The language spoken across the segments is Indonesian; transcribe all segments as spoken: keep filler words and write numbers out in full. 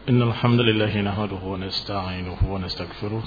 إن الحمد لله نحمده ونستعينه ونستغفره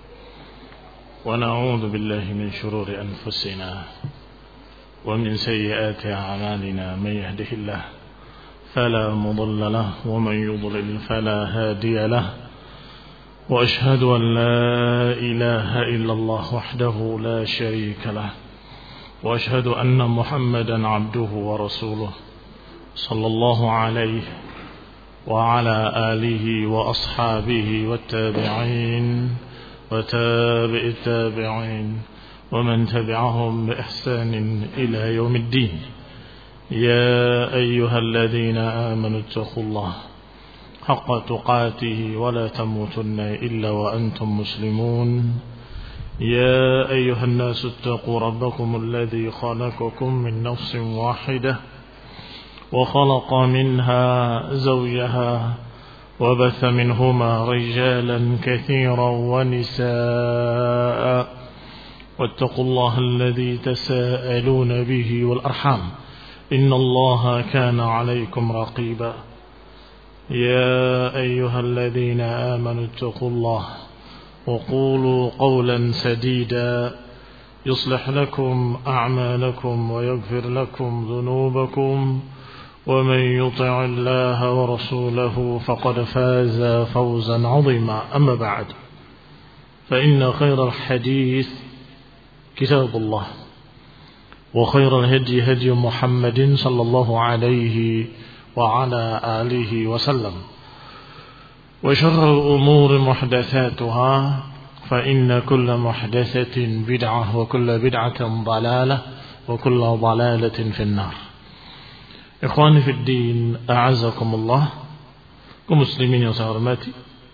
ونعوذ بالله من شرور أنفسنا ومن سيئات أعمالنا. من يهده الله فلا مضل له ومن يضلل فلا هادي له، وأشهد أن لا إله إلا الله وحده لا شريك له، وأشهد أن محمدا عبده ورسوله صلى الله عليه وعلى آله وأصحابه والتابعين وتابع التابعين ومن تبعهم بإحسان إلى يوم الدين. يا أيها الذين آمنوا اتقوا الله حق تقاته ولا تموتن إلا وأنتم مسلمون. يا أيها الناس اتقوا ربكم الذي خلقكم من نفس واحدة وخلق منها زوجها وبث منهما رجالا كثيرا ونساء، واتقوا الله الذي تساءلون به والأرحام إن الله كان عليكم رقيبا. يا أيها الذين آمنوا اتقوا الله وقولوا قولا سديدا يصلح لكم أعمالكم ويغفر لكم ذنوبكم، ومن يطع الله ورسوله فقد فاز فوزا عظيما. أما بعد، فإن خير الحديث كتاب الله، وخير الهدي هدي محمد صلى الله عليه وعلى آله وسلم، وشر الأمور محدثاتها، فإن كل محدثة بدعة وكل بدعة ضلالة وكل ضلالة في النار. Ikhwani fid din, a'azakumullah, kaum muslimin yang saya hormati,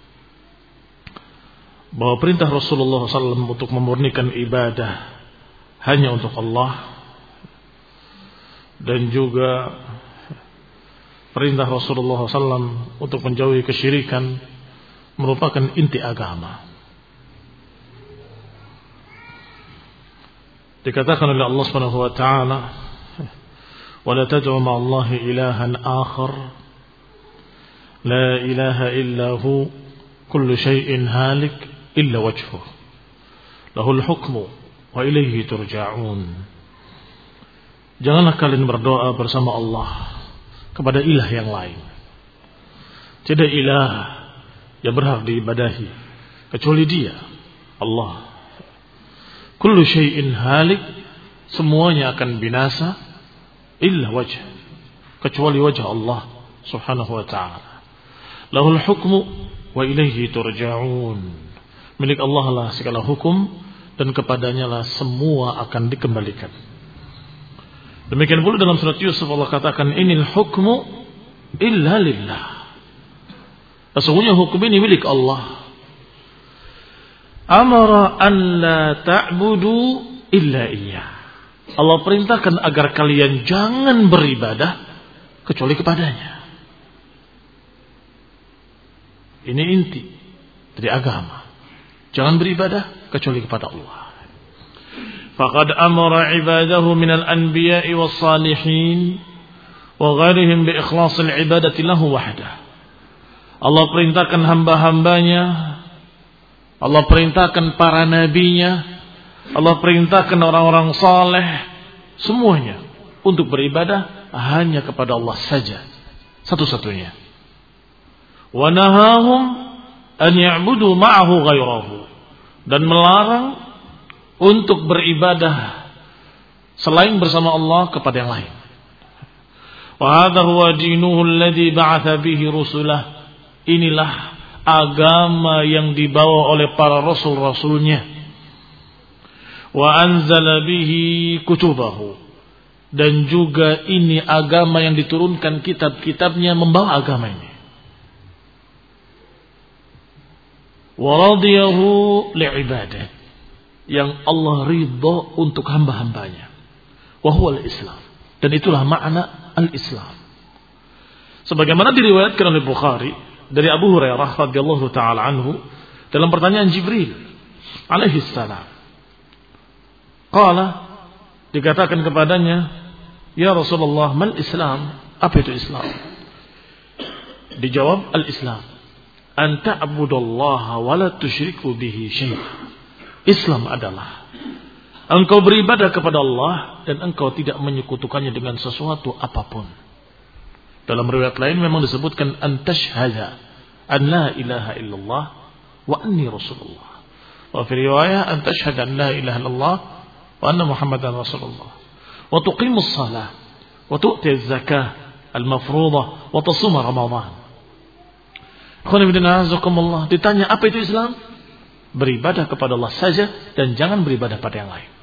bahwa perintah Rasulullah sallallahu alaihi wasallam untuk memurnikan ibadah hanya untuk Allah, dan juga perintah Rasulullah sallallahu alaihi wasallam untuk menjauhi kesyirikan merupakan inti agama. Dikatakan oleh Allah Subhanahu wa taala, ولا تدعوا مع الله إلها آخر لا إله إلا هو كل شيء هالك إلا وجهه له الحكم وإليه ترجعون. Janganlah kalian berdoa bersama Allah kepada ilah yang lain. Tidak ilah yang berhak diibadahi kecuali Dia, Allah. Kullu syai'in halik, semuanya akan binasa, illa wajh, kecuali wajah Allah subhanahu wa ta'ala. Lahul hukmu wa ilaihi turja'un. Milik Allah lah segala hukum, dan kepadanya lah semua akan dikembalikan. Demikian pula dalam surat Yusuf Allah katakan, inil hukmu illa lillah. Sesungguhnya hukum ini milik Allah. Amara an la ta'budu illa iyyah. Allah perintahkan agar kalian jangan beribadah kecuali kepadanya. Ini inti dari agama. Jangan beribadah kecuali kepada Allah. Faqad amara ibadahu minal anbiya'i was salihin wa ghairihim bi ikhlasil ibadati lahu wahdah. Allah perintahkan hamba-hambanya, Allah perintahkan para nabinya, Allah perintahkan orang-orang saleh semuanya untuk beribadah hanya kepada Allah saja, satu-satunya. Wa nahahum an ya'budu ma'ahu ghairahu, dan melarang untuk beribadah selain bersama Allah kepada yang lain. Wa hadha huwa dinuhu alladhi ba'atha bihi rusulah. Inilah agama yang dibawa oleh para rasul-rasulnya. Wa anzala bihi kutubahu, dan juga ini agama yang diturunkan kitab-kitabnya membawa agama ini. Wa radiyahu li'ibadah, yang Allah ridha untuk hamba-hambanya. Wa huwa al-Islam, dan itulah makna al-Islam. Sebagaimana diriwayatkan oleh Bukhari dari Abu Hurairah radhiyallahu taala anhu dalam pertanyaan Jibril alaihi salam. Qala, dikatakan kepadanya, ya Rasulullah, mal Islam? Apa itu Islam? Dijawab, al-Islam an ta'budallaha wa la tusyriku bihi syai'an. Islam adalah engkau beribadah kepada Allah dan engkau tidak menyekutukannya dengan sesuatu apapun. Dalam riwayat lain memang disebutkan an tashhada an la ilaha illallah wa anni rasulullah. Wa fi riwayah an tashhada an la ilaha illallah wa anna muhammadan rasulullah. Wa tuqimus shalah wa tu'ti az-zakah al-mafruḍah wa tasum ramadan. Khonibidinazakumullah, ditanya apa itu Islam? Beribadah kepada Allah saja dan jangan beribadah pada yang lain.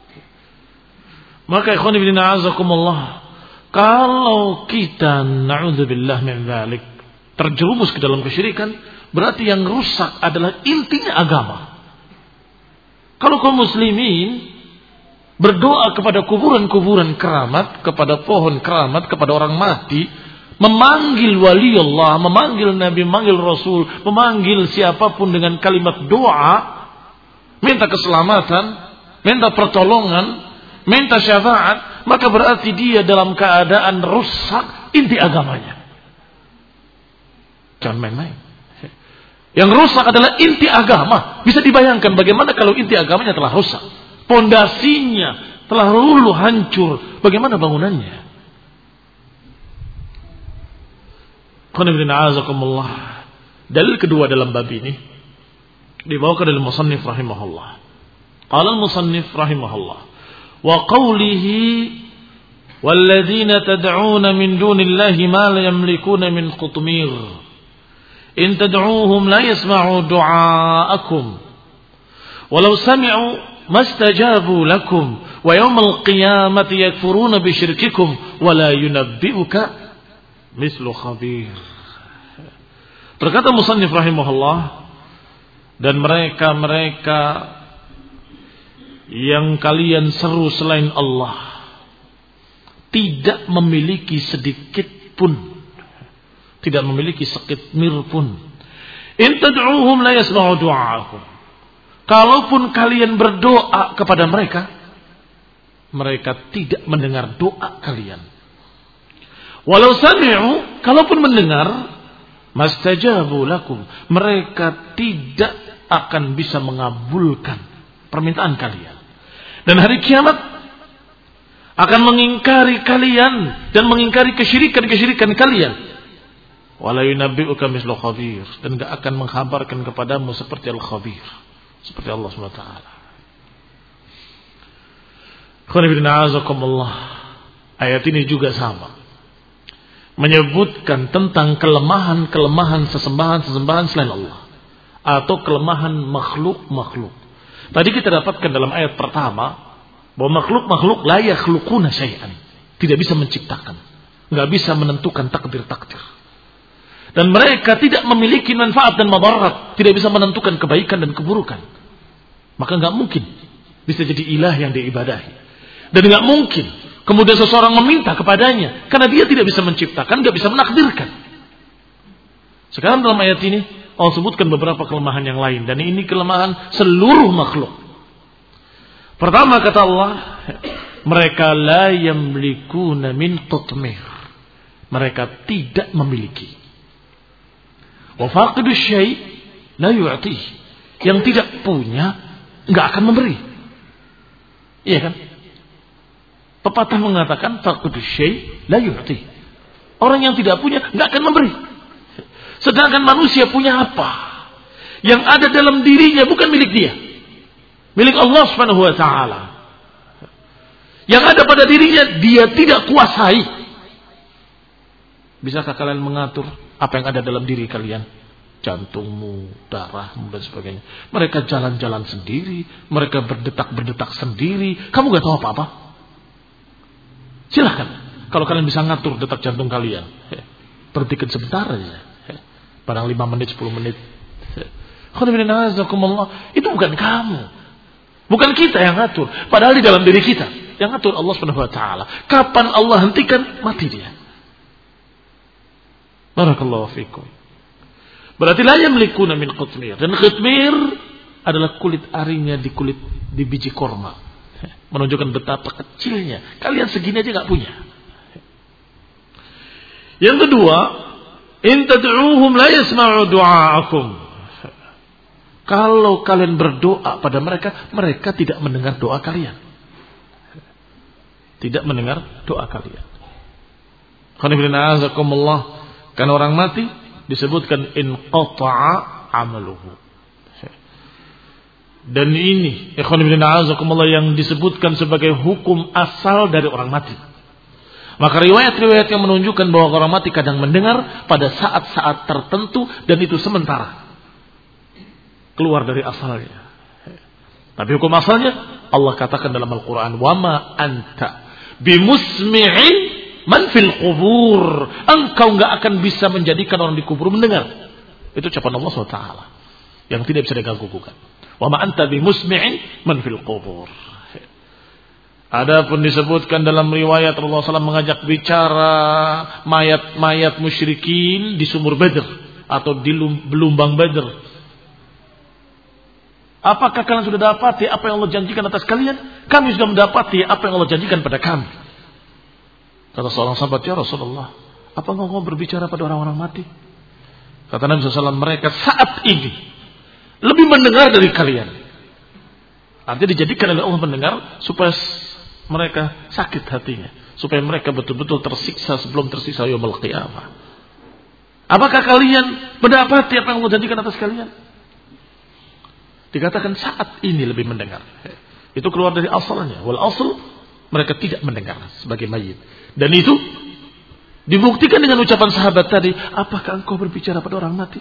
Maka khonibidinazakumullah, kalau kita na'udzubillah min dzalik terjerumus ke dalam kesyirikan, berarti yang rusak adalah intinya agama. Kalau kaum muslimin berdoa kepada kuburan-kuburan keramat, kepada pohon keramat, kepada orang mati, memanggil wali Allah, memanggil Nabi, memanggil Rasul, memanggil siapapun dengan kalimat doa, minta keselamatan, minta pertolongan, minta syafaat, maka berarti dia dalam keadaan rusak inti agamanya. Jangan main-main. Yang rusak adalah inti agama. Bisa dibayangkan bagaimana kalau inti agamanya telah rusak, pondasinya telah luluh hancur, bagaimana bangunannya? Dalil kedua dalam bab ini dibawakan oleh musannif rahimahullah. Qala al-musannif rahimahullah wa qawlihi walladzina tad'una min dunillahi ma la yamlikuna min qutmir in tad'uuhum la yasma'u du'aakum walau sami'u mastajabu lakum wa yawmal qiyamati yakfuruna bi syirkikum wa la yunabbi'uka mislu khabir. Berkata musannif rahimahullah, dan mereka-mereka yang kalian seru selain Allah tidak memiliki sedikit pun, tidak memiliki sekitmir pun. In tad'uuhum la yasma'u du'aakum. Kalaupun kalian berdoa kepada mereka, mereka tidak mendengar doa kalian. Walau sami'u, kalaupun mendengar, mastajabu lakum, mereka tidak akan bisa mengabulkan permintaan kalian. Dan hari kiamat akan mengingkari kalian dan mengingkari kesyirikan-kesyirikan kalian. Wala yunabbi'uka mislu khabir, dan enggak akan menghabarkan kepadamu seperti al-khabir, seperti Allah Subhanahu wa taala. Khonibidinazakumullah, ayat ini juga sama, menyebutkan tentang kelemahan-kelemahan sesembahan-sesembahan selain Allah atau kelemahan makhluk-makhluk. Tadi kita dapatkan dalam ayat pertama bahwa makhluk-makhluk la yakhluquna syai'an, tidak bisa menciptakan, enggak bisa menentukan takdir-takdir. Dan mereka tidak memiliki manfaat dan madarat, tidak bisa menentukan kebaikan dan keburukan. Maka enggak mungkin bisa jadi ilah yang diibadahi. Dan enggak mungkin kemudian seseorang meminta kepadanya, karena dia tidak bisa menciptakan, tidak bisa menakdirkan. Sekarang dalam ayat ini Allah sebutkan beberapa kelemahan yang lain, dan ini kelemahan seluruh makhluk. Pertama kata Allah, mereka la yamlikuna min qutmir, mereka tidak memiliki. Wa faqidu syai' la yu'ti, yang tidak punya enggak akan memberi. Iya kan? Pepatah mengatakan faqidu syai' la yu'ti. Orang yang tidak punya enggak akan memberi. Sedangkan manusia punya apa? Yang ada dalam dirinya bukan milik dia, milik Allah Subhanahu wa taala. Yang ada pada dirinya dia tidak kuasai. Bisakah kalian mengatur apa yang ada dalam diri kalian? Jantungmu, darahmu dan sebagainya. Mereka jalan-jalan sendiri, mereka berdetak-berdetak sendiri. Kamu enggak tahu apa-apa. Silahkan, kalau kalian bisa ngatur detak jantung kalian, berhentikan sebentar aja, barang lima menit, sepuluh menit. Itu bukan kamu, bukan kita yang ngatur. Padahal di dalam diri kita yang ngatur Allah Subhanahu wa taala. Kapan Allah hentikan, mati dia. Barakallahu fikum. Berarti la yamlikuna min qutmir, dan qutmir adalah kulit arinya di kulit di biji korma. Menunjukkan betapa kecilnya. Kalian segini aja gak punya. Yang kedua, In tad'uuhum la yasma'u du'aakum. Kalau kalian berdoa pada mereka, mereka tidak mendengar doa kalian. Tidak mendengar doa kalian. Karena orang mati disebutkan in qata'a amaluhu. Dan ini ikhwan fillah yang disebutkan sebagai hukum asal dari orang mati. Maka riwayat-riwayat yang menunjukkan bahwa orang mati kadang mendengar pada saat-saat tertentu dan itu sementara. Keluar dari asalnya. Tapi hukum asalnya Allah katakan dalam Al-Quran, wa ma anta bimusmi'in man fil qubur. Engkau enggak akan bisa menjadikan orang di kubur mendengar. Itu ucapan Allah subhanahu wa taala yang tidak bisa diganggu-gugat. Wa ma anta bimusmi'in man fil qubur. Adapun disebutkan dalam riwayat Rasulullah shallallahu alaihi wasallam mengajak bicara mayat-mayat musyrikin di sumur Badr atau di belumbang Badr. Apakah kalian sudah dapati apa yang Allah janjikan atas kalian? Kami sudah mendapati apa yang Allah janjikan pada kami. Kata seorang sahabat, ya Rasulullah, apa engkau berbicara pada orang-orang mati? Kata Nabi shallallahu alaihi wasallam, mereka saat ini lebih mendengar dari kalian. Artinya dijadikan oleh Allah mendengar supaya mereka sakit hatinya, supaya mereka betul-betul tersiksa sebelum tersiksa yaumul qiyamah. Apakah kalian mendapati apa yang Allah janjikan atas kalian? Dikatakan saat ini lebih mendengar. Itu keluar dari asalnya. Wal asal mereka tidak mendengar sebagai mayit. Dan itu dibuktikan dengan ucapan sahabat tadi, apakah engkau berbicara pada orang mati?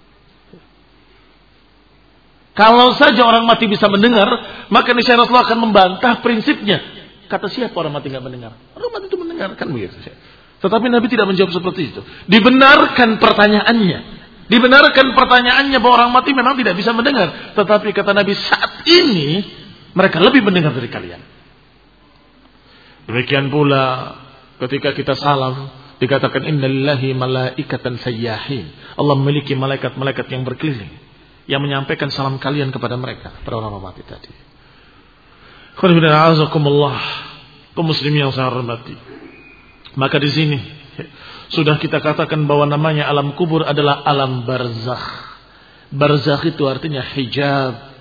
Kalau saja orang mati bisa mendengar, maka niscaya Rasulullah akan membantah prinsipnya. Kata siapa orang mati tidak mendengar? Orang mati itu mendengar, kan begitu. Tetapi Nabi tidak menjawab seperti itu. Dibenarkan pertanyaannya. Dibenarkan pertanyaannya bahwa orang mati memang tidak bisa mendengar. Tetapi kata Nabi, saat ini mereka lebih mendengar dari kalian. Demikian pula ketika kita salam, dikatakan innalillahi malaikatan sayyahin. Allah memiliki malaikat-malaikat yang berkeliling, yang menyampaikan salam kalian kepada mereka, pada orang mati tadi. Alhamdulillah, kaum muslimin yang saya hormati. Maka di sini sudah kita katakan bahwa namanya alam kubur adalah alam barzakh. Barzakh itu artinya hijab.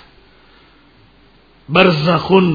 Barzakhun.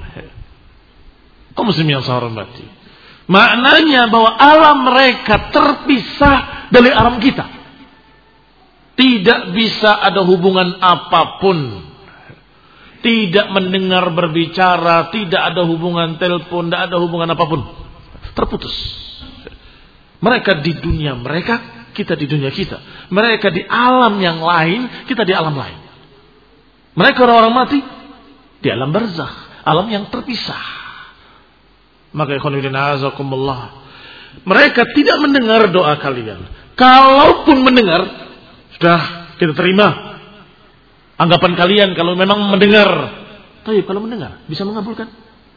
Kaum muslimin yang saya hormati. Maknanya bahwa alam mereka terpisah dari alam kita. Tidak bisa ada hubungan apapun. Tidak mendengar berbicara, tidak ada hubungan telepon, tidak ada hubungan apapun. Terputus. Mereka di dunia mereka, kita di dunia kita. Mereka di alam yang lain, kita di alam lain. Mereka orang-orang mati di alam barzakh, alam yang terpisah. Maka ikhwan fillah azakumullah, mereka tidak mendengar doa kalian. Kalaupun mendengar, sudah kita terima anggapan kalian kalau memang mendengar. Tapi kalau mendengar bisa mengabulkan.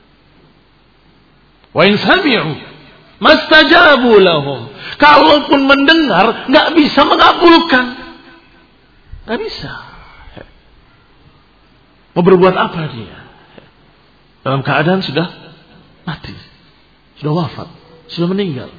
Wa in sami'u mastajabu lahum. Kalaupun mendengar enggak bisa mengabulkan. Enggak bisa. Mau berbuat apa dia? Dalam keadaan sudah mati, sudah wafat, sudah meninggal.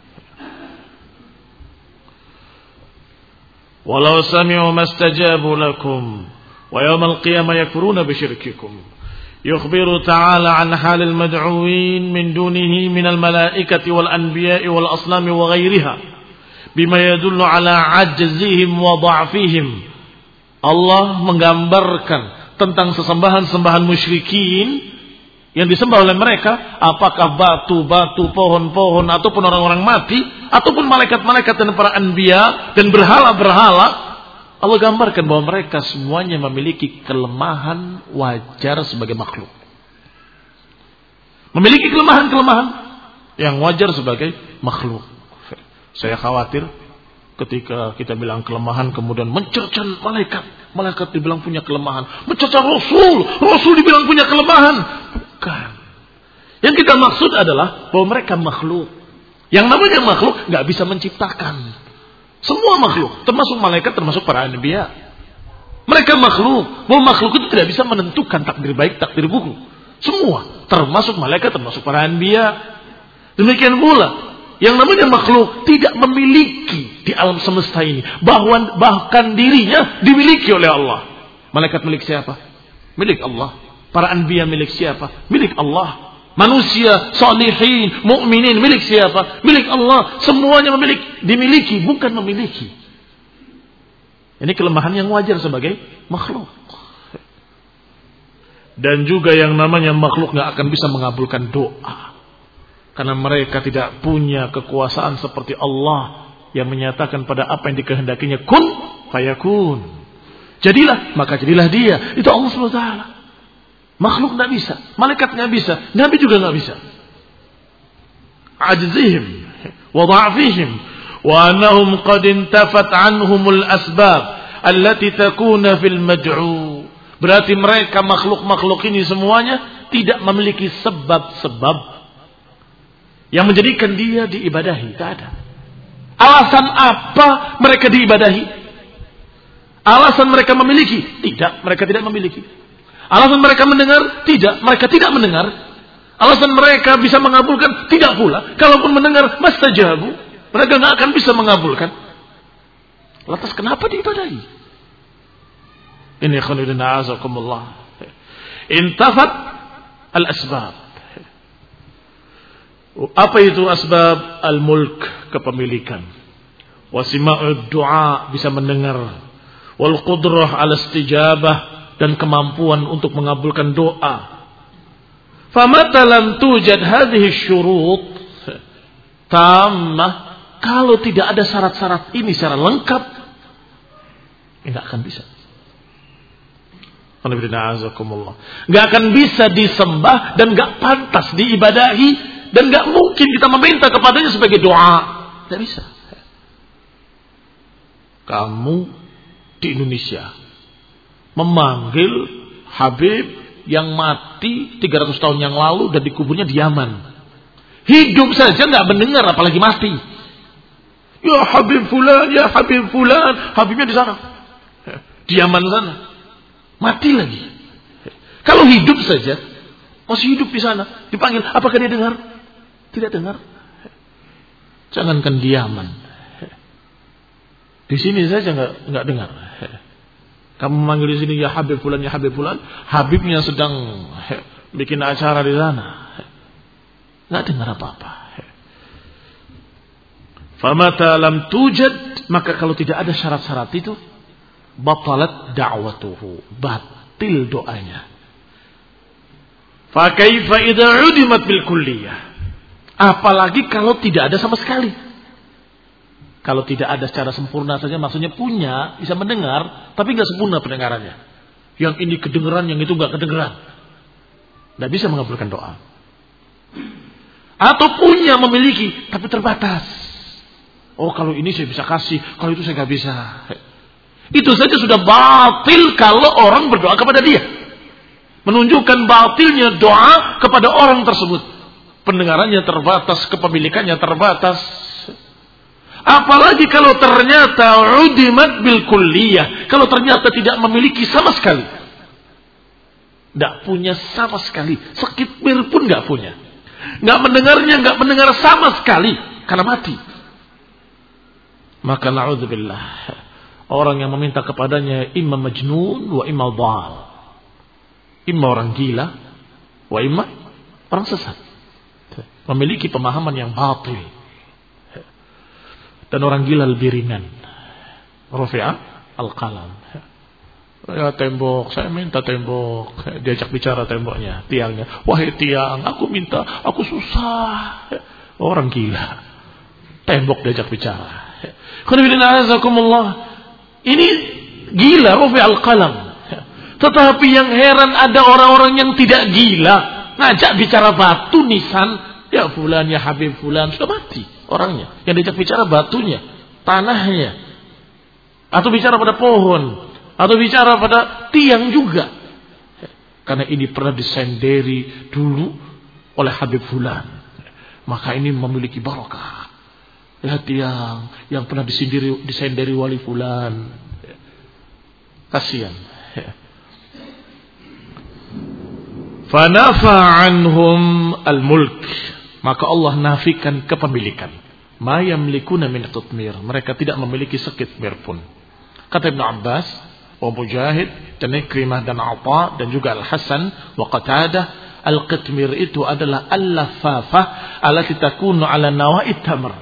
Walau sami'u mastajabu lakum wa yawmal qiyamah yakfuruna bisyirkikum. Yukhbiru ta'ala an halil mad'uwin min dunihi minal malaikati wal anbiya'i wal asnami wa ghairiha bima yadullu ala ajzihim wa dha'fihim. Allah menggambarkan tentang sesembahan-sembahan musyrikin yang disembah oleh mereka, apakah batu-batu, pohon-pohon, ataupun orang-orang mati, ataupun malaikat-malaikat dan para anbiya dan berhala-berhala. Allah gambarkan bahwa mereka semuanya memiliki kelemahan wajar sebagai makhluk. Memiliki kelemahan-kelemahan yang wajar sebagai makhluk. Saya khawatir ketika kita bilang kelemahan kemudian mencerca malaikat. Malaikat dibilang punya kelemahan. Mencerca Rasul. Rasul dibilang punya kelemahan. Bukan. Yang kita maksud adalah bahwa mereka makhluk. Yang namanya makhluk gak bisa menciptakan. Semua makhluk, termasuk malaikat, termasuk para anbiya. Mereka makhluk. Bahwa makhluk itu tidak bisa menentukan takdir baik, takdir buruk. Semua, termasuk malaikat, termasuk para anbiya. Demikian pula Yang namanya makhluk tidak memiliki di alam semesta ini. Bahwa, bahkan dirinya dimiliki oleh Allah. Malaikat milik siapa? Milik Allah. Para anbiya milik siapa? Milik Allah. Manusia, salihin, mukminin milik siapa? Milik Allah. Semuanya memiliki, dimiliki, bukan memiliki. Ini kelemahan yang wajar sebagai makhluk. Dan juga yang namanya makhluk gak akan bisa mengabulkan doa. Karena mereka tidak punya kekuasaan seperti Allah yang menyatakan pada apa yang dikehendakinya kun fayakun. Jadilah, maka jadilah dia. Itu Allah subhanahu wa taala. Makhluk tidak bisa, malaikat tidak bisa, Nabi juga tidak bisa. Ajzihim wa dha'fihim wa annahum qad intafat anhumul asbab allati takuna fil mad'u. Berarti mereka makhluk-makhluk ini semuanya tidak memiliki sebab-sebab yang menjadikan dia diibadahi. Tak ada. Alasan apa mereka diibadahi? Alasan mereka memiliki? Tidak, mereka tidak memiliki. Alasan mereka mendengar? Tidak, mereka tidak mendengar. Alasan mereka bisa mengabulkan? Tidak pula. Kalaupun mendengar, mastajabu. Mereka tidak akan bisa mengabulkan. Lantas kenapa diibadahi? Ini khonidina azakumullah. Intafat al-asbab. Apa itu asbab? Al-mulk, kepemilikan. Wasima'ud du'a, bisa mendengar. Wal qudrah ala istijabah, dan kemampuan untuk mengabulkan doa. Famata lam tujad hadhihi syurut tammah, kalau tidak ada syarat-syarat ini secara lengkap, tidak akan bisa. Tidak akan bisa disembah dan tidak pantas diibadahi, dan tidak mungkin kita meminta kepadanya sebagai doa. Tidak bisa. Kamu di Indonesia memanggil Habib yang mati tiga ratus tahun yang lalu dan dikuburnya di Yaman. Hidup saja tidak mendengar, apalagi mati. Ya Habib Fulan, ya Habib Fulan. Habibnya di sana, di Yaman sana. Mati lagi. Kalau hidup saja, masih hidup di sana, dipanggil, apakah dia dengar? Tidak dengar. Jangankan di Yaman, di sini saja nggak nggak dengar. Kamu manggil di sini ya Habib Fulan, ya Habib Fulan, Habibnya sedang bikin acara di sana, nggak dengar apa-apa. Famata lam tujad, maka kalau tidak ada syarat-syarat itu, batalat da'watuhu, batil doanya. Fa kaifa idza udimat bil kulliyah, apalagi kalau tidak ada sama sekali. Kalau tidak ada secara sempurna saja, maksudnya punya, bisa mendengar, tapi nggak sempurna pendengarannya. Yang ini kedengeran, yang itu nggak kedengeran, nggak bisa mengabulkan doa. Atau punya, memiliki, tapi terbatas. Oh, kalau ini saya bisa kasih, kalau itu saya nggak bisa. Itu saja sudah batil kalau orang berdoa kepada dia. Menunjukkan batilnya doa kepada orang tersebut. Pendengarannya terbatas, kepemilikannya terbatas. Apalagi kalau ternyata udimat bil kulliyah, kalau ternyata tidak memiliki sama sekali, tidak punya sama sekali, sekipir pun tidak punya, nggak mendengarnya, nggak mendengar sama sekali karena mati. Maka na'udzubillah, orang yang meminta kepadanya imma majnun wa imma dhal, imma orang gila wa imma orang sesat, memiliki pemahaman yang batil. Dan orang gila lebih ringan. Rafi'a al-qalam. Ya tembok, saya minta tembok. Diajak bicara temboknya, tiangnya. Wahai tiang, aku minta, aku susah. Orang gila. Tembok diajak bicara. Ini gila, Rafi'a al-qalam. Tetapi yang heran ada orang-orang yang tidak gila, ngajak bicara batu nisan. Ya fulan, ya Habib fulan, sudah mati orangnya. Yang diajak bicara batunya, tanahnya, atau bicara pada pohon, atau bicara pada tiang juga. Karena ini pernah disenderi dulu oleh Habib fulan, maka ini memiliki barokah. Ya tiang yang pernah disendiri, disenderi wali fulan, kasihan. Fanafa anhum al-mulk, maka Allah nafikan kepemilikan. ma yamlikuna min qitmir. Mereka tidak memiliki sekitmir pun. Kata Ibnu Abbas, wa Mujahid dan Ikrimah dan Atha dan juga Al-Hasan wa Qatadah, al-qitmir itu adalah al-laffafah allati takunu ala nawa'id tamr.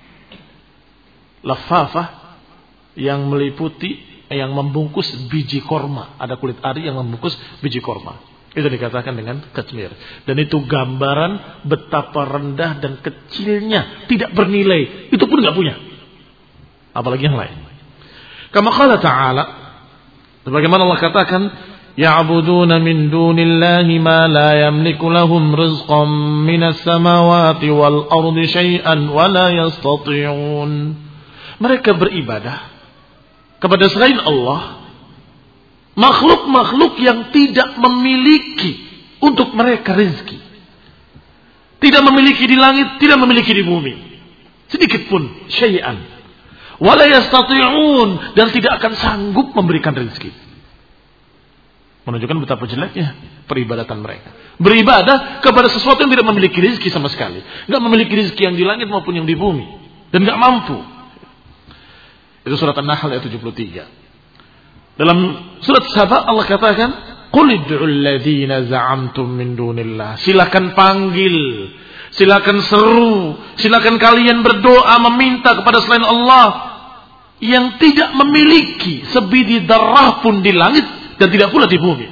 Laffafah yang meliputi, yang membungkus biji korma. Ada kulit ari yang membungkus biji korma. Itu dikatakan dengan qitmir. Dan itu gambaran betapa rendah dan kecilnya, tidak bernilai. Itu pun enggak punya. Apalagi yang lain. Kama qala ta'ala, sebagaimana Allah katakan, ya'buduna min dunillahi ma la yamliku lahum rizqan minas samawati wal ardi syai'an wa la yastati'un. Mereka beribadah kepada selain Allah, makhluk-makhluk yang tidak memiliki untuk mereka rezeki. Tidak memiliki di langit, tidak memiliki di bumi. Sedikit pun, syai'an. Wala yastati'un, dan tidak akan sanggup memberikan rezeki. Menunjukkan betapa jeleknya peribadatan mereka. Beribadah kepada sesuatu yang tidak memiliki rezeki sama sekali. Tidak memiliki rezeki yang di langit maupun yang di bumi. Dan tidak mampu. Itu surat An-Nahl ayat tujuh puluh tiga. Dalam surat Saba Allah katakan, qul id'ul ladzina za'amtum min dunillah. Silakan panggil, silakan seru, silakan kalian berdoa meminta kepada selain Allah yang tidak memiliki sebiji darah pun di langit dan tidak pula di bumi.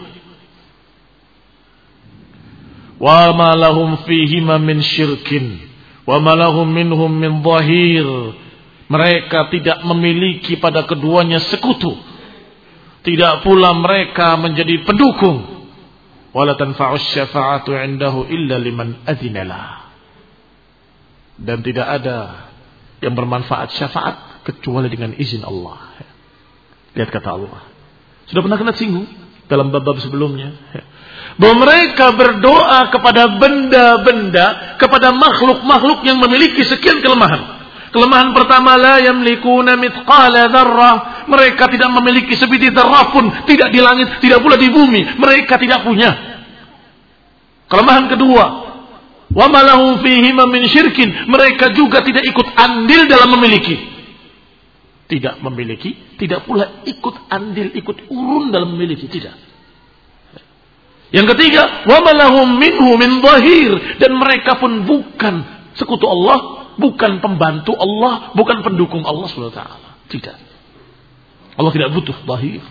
Wa ma lahum fihima min syirkin wa ma lahum minhum min dhahir. Mereka tidak memiliki pada keduanya sekutu. Tidak pula mereka menjadi pendukung. Wala tanfa'us syafa'atu 'indahu illa liman adzinalah. Dan tidak ada yang bermanfaat syafaat kecuali dengan izin Allah. Lihat kata Allah. Sudah pernah kena singgung dalam bab-bab sebelumnya. Bahwa mereka berdoa kepada benda-benda, kepada makhluk-makhluk yang memiliki sekian kelemahan. Kelemahan pertama, la yamlikuna mithqala dzarrah. Mereka tidak memiliki sebiji dzarrah pun, tidak di langit, tidak pula di bumi. Mereka tidak punya. Kelemahan kedua, wa ma lahum fihima min syirkin. Mereka juga tidak ikut andil dalam memiliki. Tidak memiliki, tidak pula ikut andil, ikut urun dalam memiliki, tidak. Yang ketiga, wa ma lahum minhu min dhahir. Dan mereka pun bukan sekutu Allah, bukan pembantu Allah, bukan pendukung Allah subhanahu wa taala. Tidak. Allah tidak butuh dhahir.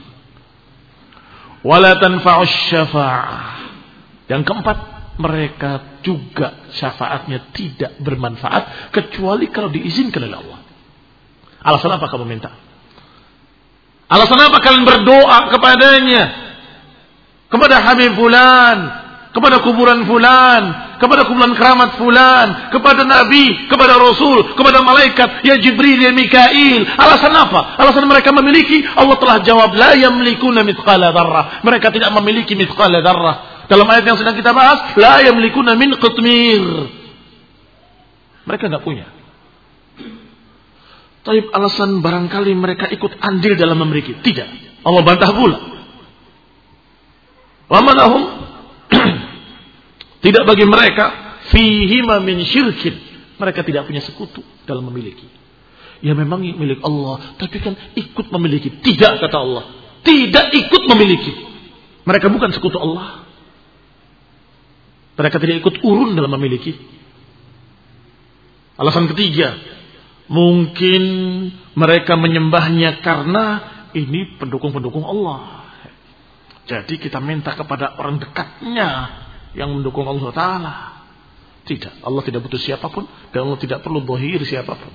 Wala tanfa'us syafa'ah. Yang keempat, mereka juga syafaatnya tidak bermanfaat kecuali kalau diizinkan oleh Allah. Alasan apa kamu minta? Alasan apa kalian berdoa kepadanya? Kepada Habib fulan, kepada kuburan fulan, kepada kuburan keramat fulan, kepada Nabi, kepada Rasul, kepada malaikat, ya Jibril, ya Mikail. Alasan apa? Alasan mereka memiliki, Allah telah jawab, la yamlikuna mithqala dzarrah. Mereka tidak memiliki mithqala dzarrah. Dalam ayat yang sedang kita bahas, la yamlikuna min qitmir. Mereka enggak punya. Tapi alasan barangkali mereka ikut andil dalam memiliki. Tidak. Allah bantah pula. Wa manahum tidak bagi mereka fihima min syirkin. Mereka tidak punya sekutu dalam memiliki. Ya memang milik Allah, tapi kan ikut memiliki. Tidak, kata Allah. Tidak ikut memiliki. Mereka bukan sekutu Allah. Mereka tidak ikut urun dalam memiliki. Alasan ketiga, mungkin mereka menyembahnya karena ini pendukung-pendukung Allah. Jadi kita minta kepada orang dekatnya yang mendukung Allah Ta'ala. Tidak. Allah tidak butuh siapapun. Dan Allah tidak perlu dhahir siapapun.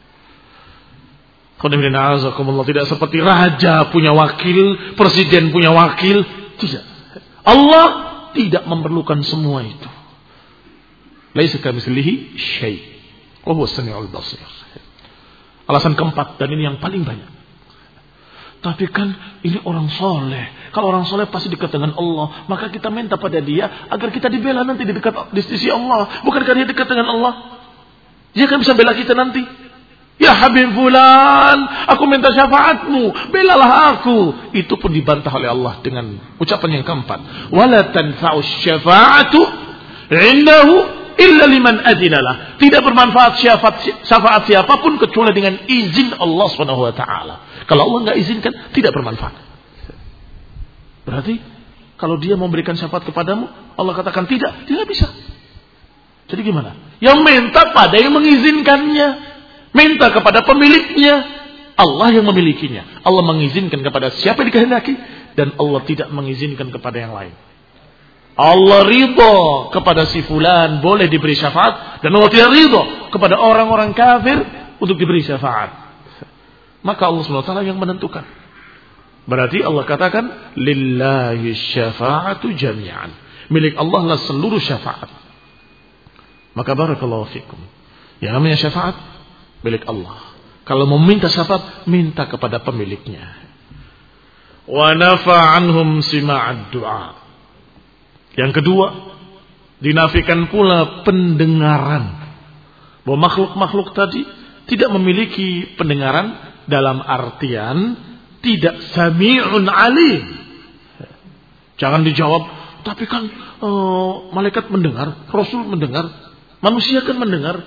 Allah tidak seperti raja punya wakil, presiden punya wakil. Tidak. Allah tidak memerlukan semua itu. Laisa kamitslihi syai'. Wa huwa as-sami'ul basir. Alasan keempat, dan ini yang paling banyak. Tapi kan ini orang soleh. Kalau orang soleh pasti dekat dengan Allah. Maka kita minta pada dia agar kita dibela nanti di dekat di sisi Allah. Bukankah dia dekat dengan Allah? Dia kan bisa bela kita nanti. Ya Habib fulan, aku minta syafaatmu, belalah aku. Itu pun dibantah oleh Allah dengan ucapan yang keempat. Wala tanfa'us syafa'atu 'indahu illa liman adinalah. Tidak bermanfaat syafaat, syafaat siapapun kecuali dengan izin Allah Subhanahu wa taala. Kalau Allah enggak izinkan, tidak bermanfaat. Berarti kalau dia memberikan syafaat kepadamu, Allah katakan tidak, tidak bisa. Jadi gimana? Yang minta pada yang mengizinkannya, minta kepada pemiliknya. Allah yang memilikinya. Allah mengizinkan kepada siapa yang dikehendaki, dan Allah tidak mengizinkan kepada yang lain. Allah ridho kepada si fulan boleh diberi syafaat, dan Allah tidak ridho kepada orang-orang kafir untuk diberi syafaat. Maka Allah subhanahu wa taala yang menentukan. Berarti Allah katakan lillahi syafa'atu jami'an. Milik Allah lah seluruh syafaat. Maka barakallahu fikum. Yang namanya syafaat milik Allah. Kalau mau minta syafaat, minta kepada pemiliknya. Wa nafa'anhum sima'ad du'a. Yang kedua, dinafikan pula pendengaran. Bahwa makhluk-makhluk tadi tidak memiliki pendengaran dalam artian tidak sami'un alim. Jangan dijawab, tapi kan uh, malaikat mendengar, Rasul mendengar, manusia kan mendengar.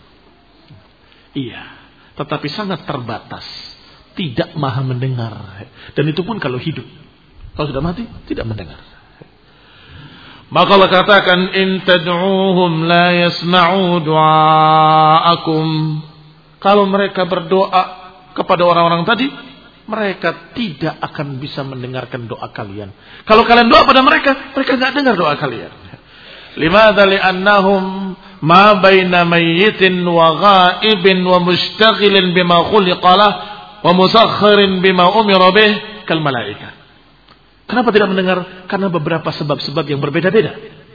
Iya, tetapi sangat terbatas. Tidak maha mendengar. Dan itu pun kalau hidup. Kalau sudah mati, tidak mendengar. Maka Allah katakan, in tad'uuhum la yasma'u du'aakum. Kalau mereka berdoa kepada orang-orang tadi, mereka tidak akan bisa mendengarkan doa kalian. Kalau kalian doa pada mereka, mereka tidak dengar doa kalian. Limadha li'annahum ma baina mayyitin wa ghaibin wa mushtaghilin bima khuliqalah wa musakhirin bima umira bih kal malaikah. Kenapa tidak mendengar? Karena beberapa sebab-sebab yang berbeda-beda.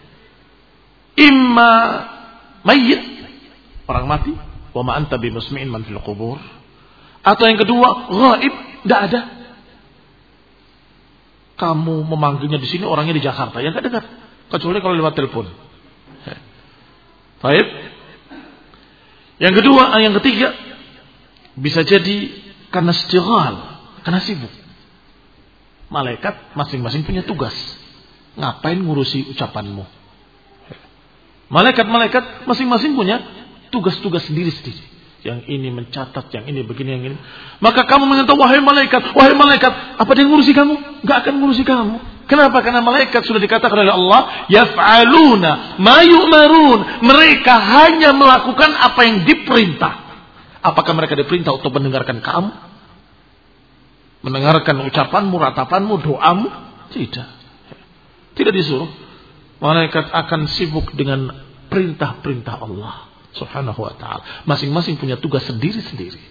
Imma mayyit, orang mati, wa ma anta bimusmi'in man fil qubur. Atau yang kedua, ghaib, tidak ada. Kamu memanggilnya di sini, orangnya di Jakarta, yang tidak dengar. Kecuali kalau lewat telepon. Baik. Yang kedua, yang ketiga, bisa jadi karena istighal, karena sibuk. Malaikat masing-masing punya tugas. Ngapain ngurusi ucapanmu? Malaikat-malaikat masing-masing punya tugas-tugas sendiri-sendiri. Yang ini mencatat, yang ini begini, yang ini. Maka kamu mengatakan, wahai malaikat, wahai malaikat, apa dia ngurusi kamu? Gak akan ngurusi kamu. Kenapa? Karena malaikat sudah dikatakan oleh Allah, yaf'aluna ma yu'marun. Mereka hanya melakukan apa yang diperintah. Apakah mereka diperintah untuk mendengarkan kamu? Mendengarkan ucapanmu, ratapanmu, doamu? Tidak. Tidak disuruh. Malaikat akan sibuk dengan perintah-perintah Allah Subhanahu wa ta'ala. Masing-masing punya tugas sendiri-sendiri.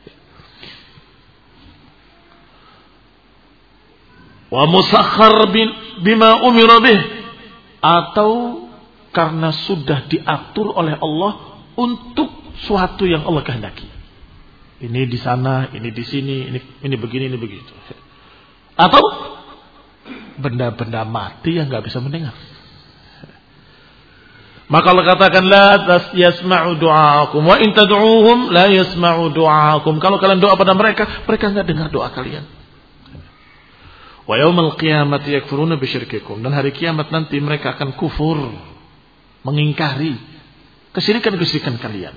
Wa musakhkhar bima umira bih. Atau karena sudah diatur oleh Allah untuk suatu yang Allah kehendaki. Ini di sana, ini di sini, ini ini begini, ini begitu. Atau benda-benda mati yang nggak bisa mendengar. Maka Allah katakan, la yasma'u du'aakum wa in tad'uuhum la yasma'u du'aakum. Kalau kalian doa pada mereka, mereka nggak dengar doa kalian. Wa yaumal qiyamati yakfuruna bisyirkikum. Dan hari kiamat nanti mereka akan kufur, mengingkari kesyirikan-kesyirikan kalian.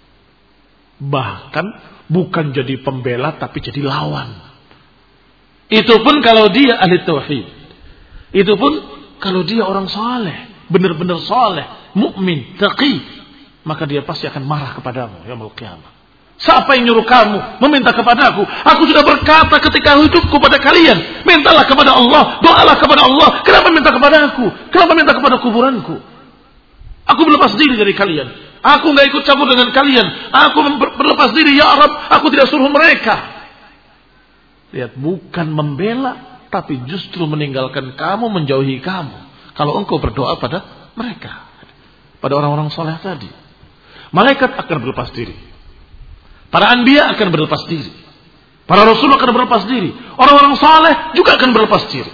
Bahkan bukan jadi pembela tapi jadi lawan. Itu pun kalau dia ahli tauhid. Itu pun kalau dia orang saleh, benar-benar saleh, mukmin, taqi, maka dia pasti akan marah kepadamu yaumul qiyamah. Siapa yang nyuruh kamu meminta kepadaku? Aku sudah berkata ketika hidupku pada kalian, mintalah kepada Allah, doalah kepada Allah. Kenapa minta kepada aku? Kenapa minta kepada kuburanku? Aku berlepas diri dari kalian. Aku enggak ikut campur dengan kalian. Aku berlepas diri, ya Arab. Aku tidak suruh mereka. Lihat, bukan membela, tapi justru meninggalkan kamu, menjauhi kamu. Kalau engkau berdoa pada mereka, pada orang-orang soleh tadi. Malaikat akan berlepas diri. Para anbiya akan berlepas diri. Para rasul akan berlepas diri. Orang-orang soleh juga akan berlepas diri.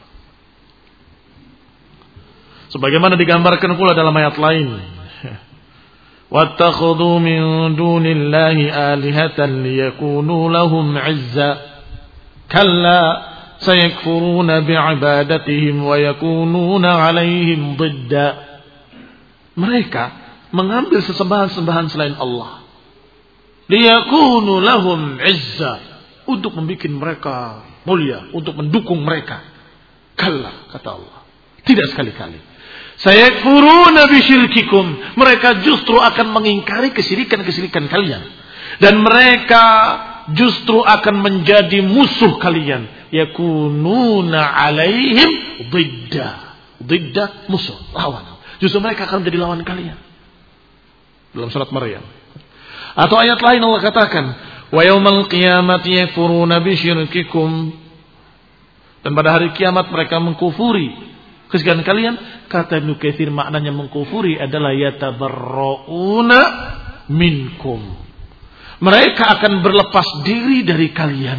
Sebagaimana digambarkan pula dalam ayat lain. وَاتَّخَذُوا مِن دُونِ اللَّهِ آلِهَةً لِيَكُونُوا لَهُمْ عِزًّا كَلَّا سَيَكْفُرُونَ بِعِبَادَتِهِمْ وَيَكُونُونَ عَلَيْهِمْ ضِدًّا. Mereka mengambil sesembahan-sembahan selain Allah. Liyakunu lahum izza, untuk membuat mereka mulia, untuk mendukung mereka. Kalla, kata Allah. Tidak sekali-kali. Sayakfuruna bisyirkikum, mereka justru akan mengingkari kesyirikan-kesyirikan kalian. Dan mereka justru akan menjadi musuh kalian. Yakununa alaihim didda. Didda, musuh, lawan. Justru mereka akan menjadi lawan kalian. Dalam surat Maryam. Atau ayat lain Allah katakan, wa yaumal qiyamati yakfuruna bisyirkikum, dan pada hari kiamat mereka mengkufuri kesyirikan kalian. Kata Ibnu Katsir, maknanya mengkufuri adalah yatabarrauna minkum, mereka akan berlepas diri dari kalian.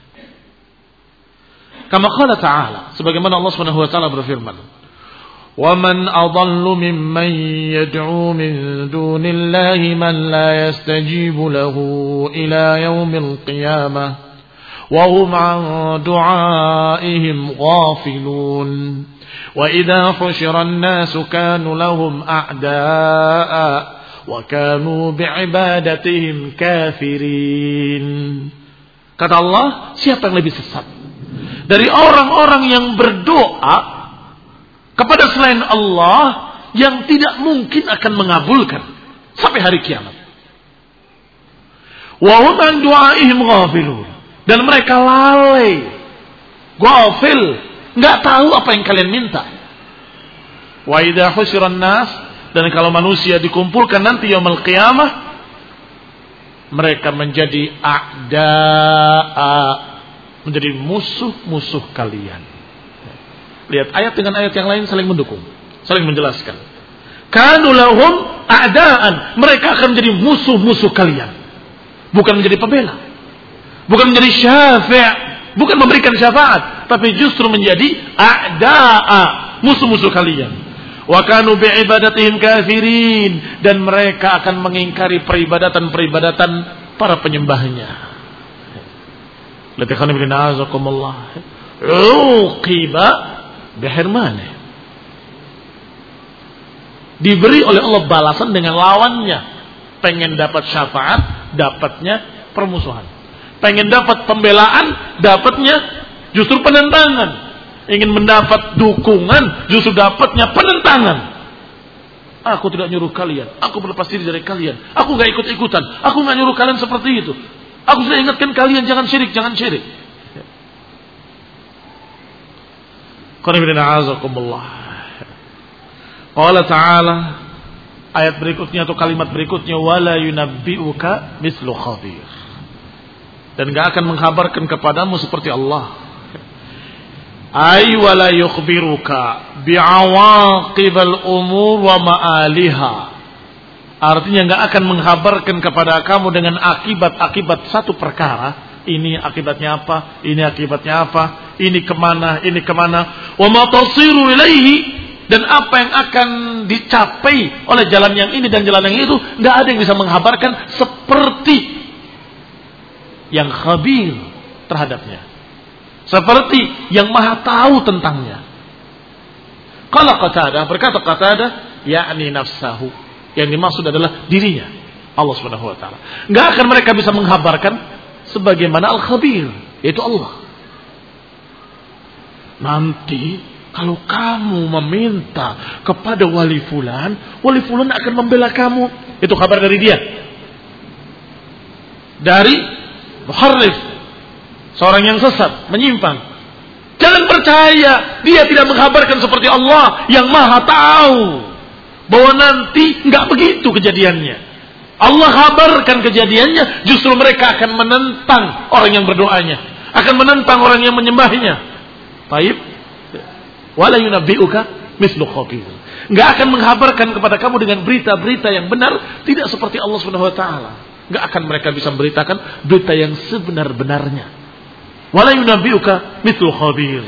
Kama qala ta'ala, sebagaimana Allah Subhanahu wa taala berfirman, وَمَنْ أَضَلُّ مِمَّنْ يَدْعُو مِنْ دُونِ اللَّهِ مَنْ لَا يَسْتَجِيبُ لَهُ إِلَى يَوْمِ الْقِيَامَةِ وَهُمْ عَنْ دُعَائِهِمْ غَافِلُونَ وَإِذَا حُشِرَ النَّاسُ كَانُوا لَهُمْ أَعْدَاءً وَكَانُوا بِعِبَادَتِهِمْ كَافِرِينَ. Kata Allah, siapa yang lebih sesat dari orang-orang yang berdoa kepada selain Allah yang tidak mungkin akan mengabulkan sampai hari kiamat. Wa hum an du'aihim ghafilun, dan mereka lalai, ghafil, enggak tahu apa yang kalian minta. Wa idza husyiran nas, dan kalau manusia dikumpulkan nanti yaumul qiyamah, mereka menjadi a'da'a, menjadi musuh-musuh kalian. Lihat ayat dengan ayat yang lain saling mendukung, saling menjelaskan. Kanu lahum a'daan, mereka akan menjadi musuh-musuh kalian. Bukan menjadi pembela, bukan menjadi syafi', bukan memberikan syafaat, tapi justru menjadi a'da'a, musuh-musuh kalian. Wa kanu bi'ibadatihim kafirin, dan mereka akan mengingkari peribadatan-peribadatan para penyembahnya. Latihan bin azakumullah. Uqiba bihirmanah, diberi oleh Allah balasan dengan lawannya. Pengen dapat syafaat, dapatnya permusuhan. Pengen dapat pembelaan, dapatnya justru penentangan. Ingin mendapat dukungan, justru dapatnya penentangan. Aku tidak nyuruh kalian, aku berlepas diri dari kalian, aku gak ikut-ikutan, aku gak nyuruh kalian seperti itu. Aku sudah ingatkan kalian jangan syirik, jangan syirik. Qala ta'ala, ayat berikutnya atau kalimat berikutnya, wala yunabbi'uka mislu khabir, dan enggak akan mengkhabarkan kepadamu seperti Allah. Ay wala yukhbiruka bi'awaqibal umur wa ma'aliha, artinya enggak akan mengkhabarkan kepada kamu dengan akibat-akibat satu perkara. Ini akibatnya apa, ini akibatnya apa, ini kemana, ini kemana. Wa ma tasiru ilaihi, dan apa yang akan dicapai oleh jalan yang ini dan jalan yang itu, nggak ada yang bisa menghabarkan seperti yang khabir terhadapnya, seperti yang maha tahu tentangnya. Qala Qatadah, berkata Qatadah, yakni nafsahu, yang dimaksud adalah dirinya, Allah Subhanahu wa taala. Nggak akan mereka bisa menghabarkan sebagaimana al-khabir, yaitu Allah. Nanti kalau kamu meminta kepada wali fulan, wali fulan akan membela kamu. Itu kabar dari dia, dari muharrif, seorang yang sesat, menyimpang. Jangan percaya, dia tidak mengkabarkan seperti Allah yang maha tahu bahwa nanti nggak begitu kejadiannya. Allah kabarkan kejadiannya, justru mereka akan menentang orang yang berdoanya, akan menentang orang yang menyembahnya. Baik, wala yunabbi'uka mislu khabir, enggak akan menghabarkan kepada kamu dengan berita-berita yang benar, tidak seperti Allah Subhanahu wa taala. Enggak akan mereka bisa memberitakan berita yang sebenar-benarnya. Wala yunabbi'uka mislu khabir.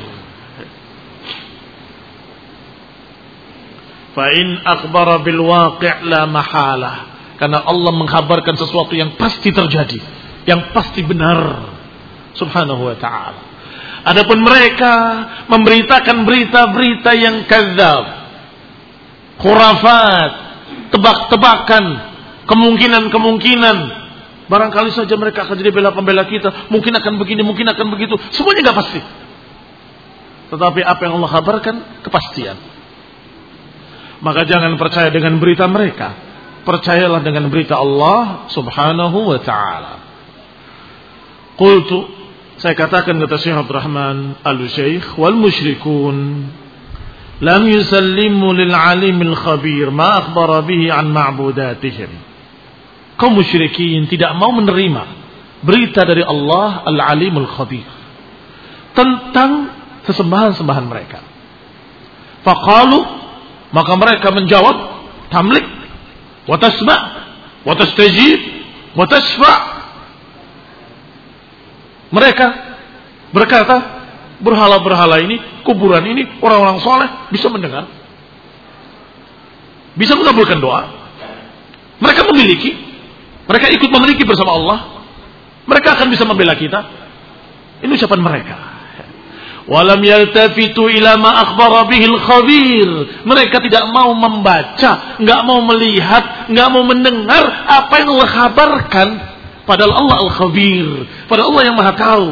Fa in akhbara bil waqi' la mahalah, karena Allah menghabarkan sesuatu yang pasti terjadi, yang pasti benar, Subhanahu wa ta'ala. Adapun mereka memberitakan berita-berita yang kadzab, khurafat, tebak-tebakan, kemungkinan-kemungkinan. Barangkali saja mereka akan jadi bela pembela kita, mungkin akan begini, mungkin akan begitu. Semuanya enggak pasti. Tetapi apa yang Allah kabarkan, kepastian. Maka jangan percaya dengan berita mereka, percayalah dengan berita Allah Subhanahu wa taala. Qultu, saya katakan kata Syekh Abdurrahman Al-Syekh, wal musyrikun lam yusallimu lil alimil khabir ma akhbara bihi an ma'budatihim. Kaum musyrikin tidak mau menerima berita dari Allah Al-Alimul Khabir tentang sesembahan-sembahan mereka. Faqalu, maka mereka menjawab, tamlik wa tasma' wa tastajib wa tashfa'. Mereka berkata, berhala-berhala ini, kuburan ini, orang-orang soleh bisa mendengar, bisa mengabulkan doa. Mereka memiliki, mereka ikut memiliki bersama Allah. Mereka akan bisa membela kita. Ini ucapan mereka. Walam yaltafitu ila ma akhbara bihil khabir. Mereka tidak mau membaca, enggak mau melihat, enggak mau mendengar apa yang Allah kabarkan. Padahal Allah Al-Khabir, padahal Allah yang Maha Tahu.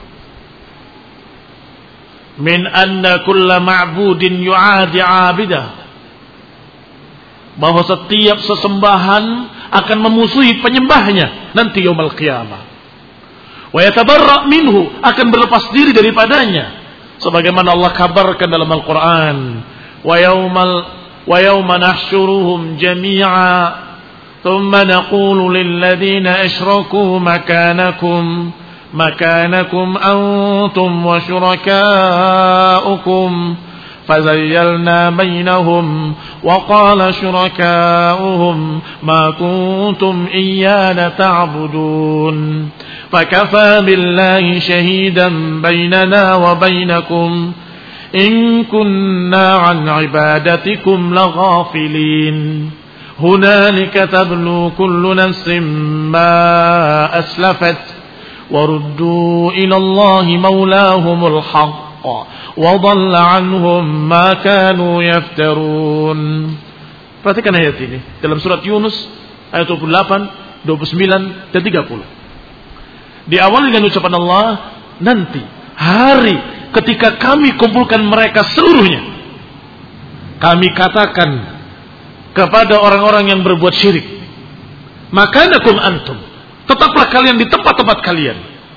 Min anna kulla ma'budin yu'adi 'abidah. Bahwa setiap sesembahan akan memusuhi penyembahnya nanti yaumul qiyamah. Wa yatabarra' minhu, akan berlepas diri daripadanya. Sebagaimana Allah kabarkan dalam Al-Quran, wa yaumal wa yauma nahsyuruhum jami'a thumma naqulu lil ladzina asyraku makanakum makanakum antum wa syurakaukum fazayyalna bainahum wa qala syurakauhum ma kuntum iyyana ta'budun فكفى بالله شهيدا بيننا وبينكم إن كنا عن عبادتكم لغافلين هنالك تبلو كل نفس ما أسلفت وردوا إلى الله مولاهم الحق وضل عنهم ما كانوا يفترون. Perhatikan ayat ini dalam surat Yunus ayat dua puluh delapan, dua puluh sembilan dan tiga puluh. Diawali dengan ucapan Allah, nanti hari ketika kami kumpulkan mereka seluruhnya, kami katakan kepada orang-orang yang berbuat syirik, makanakum antum, tetaplah kalian di tempat-tempat kalian.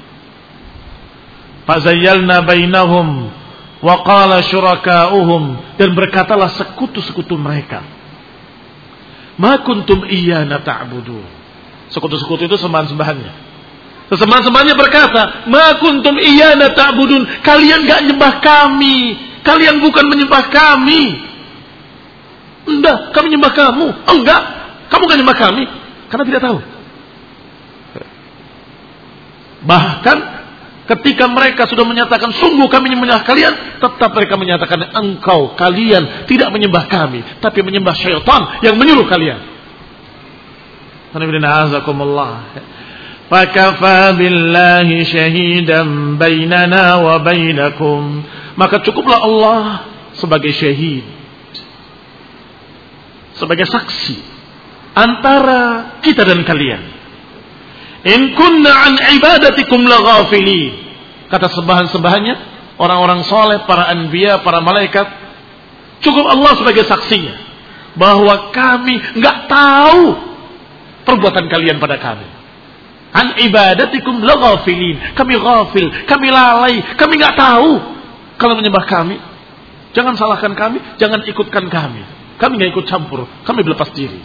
Fazayyalna bainahum wa qala syurakauhum, dan berkatalah sekutu-sekutu mereka, ma kuntum iyyana ta'budun. Sekutu-sekutu itu sembahan-sembahannya. Sesembahan-sembahannya berkata, ma kuntum iyyana ta'budun, kalian enggak nyembah kami, kalian bukan menyembah kami. Enggak, kami nyembah kamu. Enggak, kamu enggak nyembah kami, karena tidak tahu. Bahkan ketika mereka sudah menyatakan sungguh kami menyembah kalian, tetap mereka menyatakan engkau, kalian tidak menyembah kami, tapi menyembah syaitan yang menyuruh kalian. Fakafa billahi syahidan bainana wa bainakum, maka cukuplah Allah sebagai syahid, sebagai saksi antara kita dan kalian. In kunna an ibadatikum laghafilin, kata sembahan-sembahannya orang-orang soleh, para anbiya, para malaikat, cukup Allah sebagai saksinya bahwa kami enggak tahu perbuatan kalian pada kami. An ibadatikum laghafilin, kami ghafil, kami lalai, kami enggak tahu kalau menyembah kami. Jangan salahkan kami, jangan ikutkan kami. Kami enggak ikut campur, kami berlepas diri.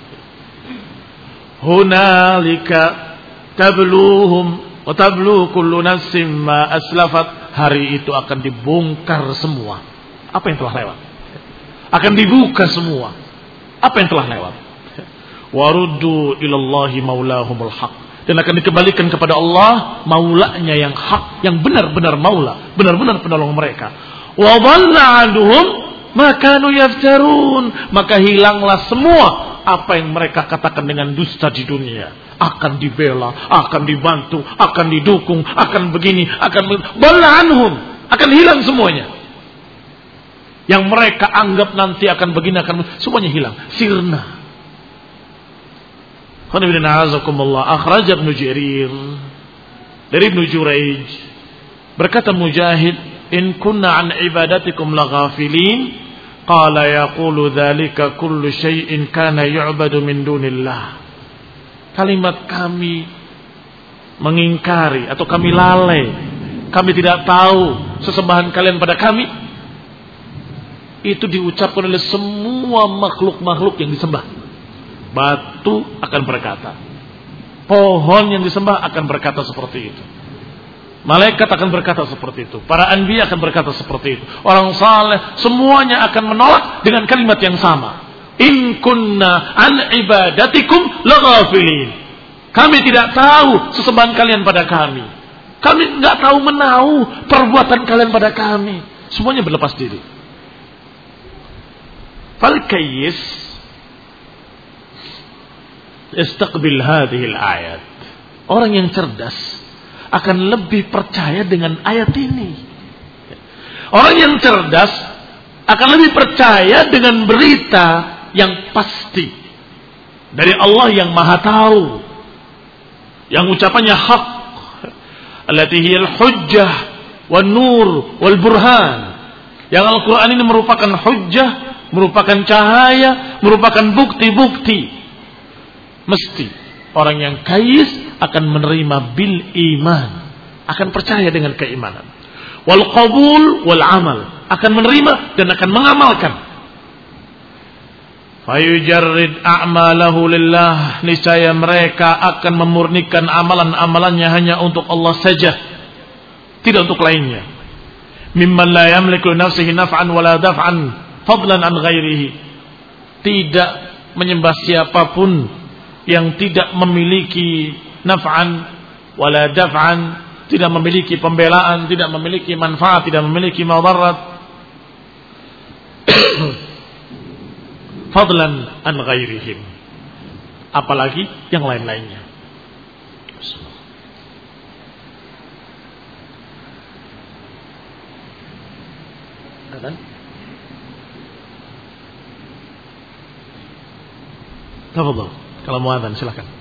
Hunalika tabluhum wa tablu kullu nafsin ma aslafat. Hari itu akan dibongkar semua apa yang telah lewat, akan dibuka semua apa yang telah lewat. Waruddu ilallahi maulahumul haq, dan akan dikembalikan kepada Allah maulanya yang hak, yang benar-benar maula, benar-benar penolong mereka. Wa dhalla anhum ma kanu yaftarun, maka hilanglah semua apa yang mereka katakan dengan dusta di dunia. Akan dibela, akan dibantu, akan didukung, akan begini, akan dhalla anhum, akan hilang semuanya. Yang mereka anggap nanti akan begini, akan semuanya hilang, sirna. Akhraj Ibnu Jarir dari Ibnu Jurayj berkata Mujahid, in kunna an ibadatikum laghafilin, qala yaqulu dzalika kullu syai'in kana yu'badu min dunillah. Kalimat kami mengingkari atau kami lalai, kami tidak tahu sesembahan kalian pada kami, itu diucapkan oleh semua makhluk-makhluk yang disembah. Batu akan berkata, pohon yang disembah akan berkata seperti itu, malaikat akan berkata seperti itu, para anbiya akan berkata seperti itu, orang saleh semuanya akan menolak dengan kalimat yang sama. In kunna an ibadatikum laghafilin. Kami tidak tahu sesembahan kalian pada kami. Kami enggak tahu menahu perbuatan kalian pada kami. Semuanya berlepas diri. Fal kayyis istaqbil hadhihi al-ayat. Orang yang cerdas akan lebih percaya dengan ayat ini. Orang yang cerdas akan lebih percaya dengan berita yang pasti dari Allah yang Maha Tahu, yang ucapannya hak, allati hiyal hujjah wan nur wal burhan. Yang Al-Qur'an ini merupakan hujjah, merupakan cahaya, merupakan bukti-bukti. Mesti orang yang kais akan menerima bil iman, akan percaya dengan keimanan. Wal qabul wal amal, akan menerima dan akan mengamalkan. Fayujarrid a'malahu lillah, niscaya mereka akan memurnikan amalan-amalannya hanya untuk Allah saja, tidak untuk lainnya. Mimman la yamliku nafsihi naf'an wala daf'an fadlan an ghairihi, tidak menyembah siapapun yang tidak memiliki naf'an wala daf'an, tidak memiliki pembelaan, tidak memiliki manfaat, tidak memiliki madarat, fadlan an ghairihim, apalagi yang lain-lainnya. Kan? Tafadhal, kalau mau adzan silakan.